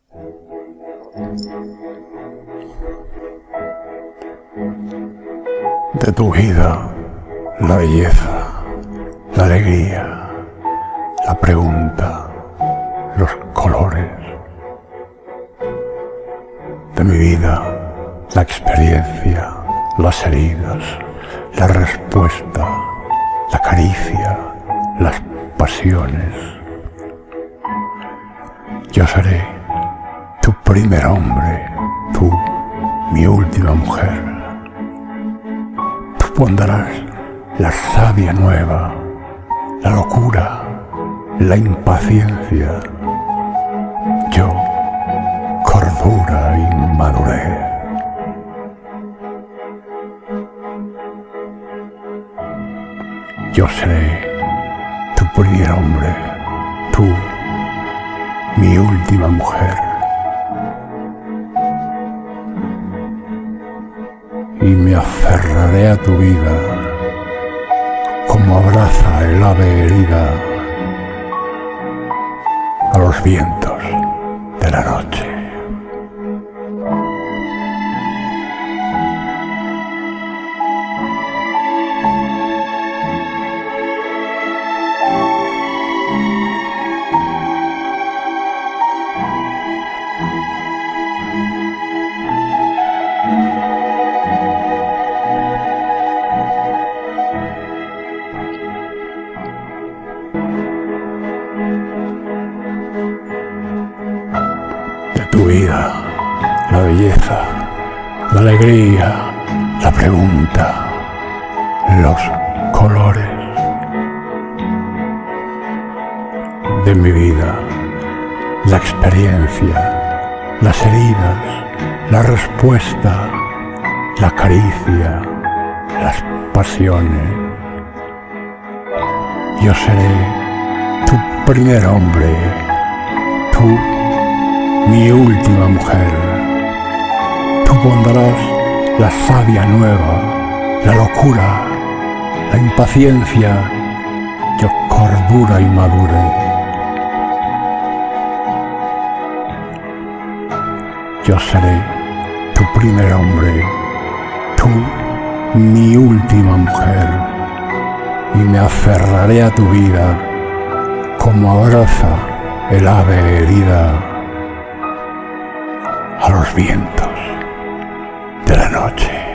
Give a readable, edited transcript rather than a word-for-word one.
De tu vida, la belleza, la alegría, la pregunta, los colores. De mi vida, la experiencia, las heridas, la respuesta, la caricia, las pasiones. Yo seré tu primer hombre, tú, mi última mujer. Tú pondrás la savia nueva, la locura, la impaciencia. Yo, cordura y madurez. Yo seré tu primer hombre, tú, mi última mujer. Y me aferraré a tu vida como abraza el ave herida a los vientos de la noche. Tu vida, la belleza, la alegría, la pregunta, los colores. De mi vida, la experiencia, las heridas, la respuesta, la caricia, las pasiones. Yo seré tu primer hombre, tú, mi última mujer. Tú pondrás la savia nueva, la locura, la impaciencia, yo cordura y madurez. Yo seré tu primer hombre, tú, mi última mujer, y me aferraré a tu vida como abraza el ave herida a los vientos de la noche.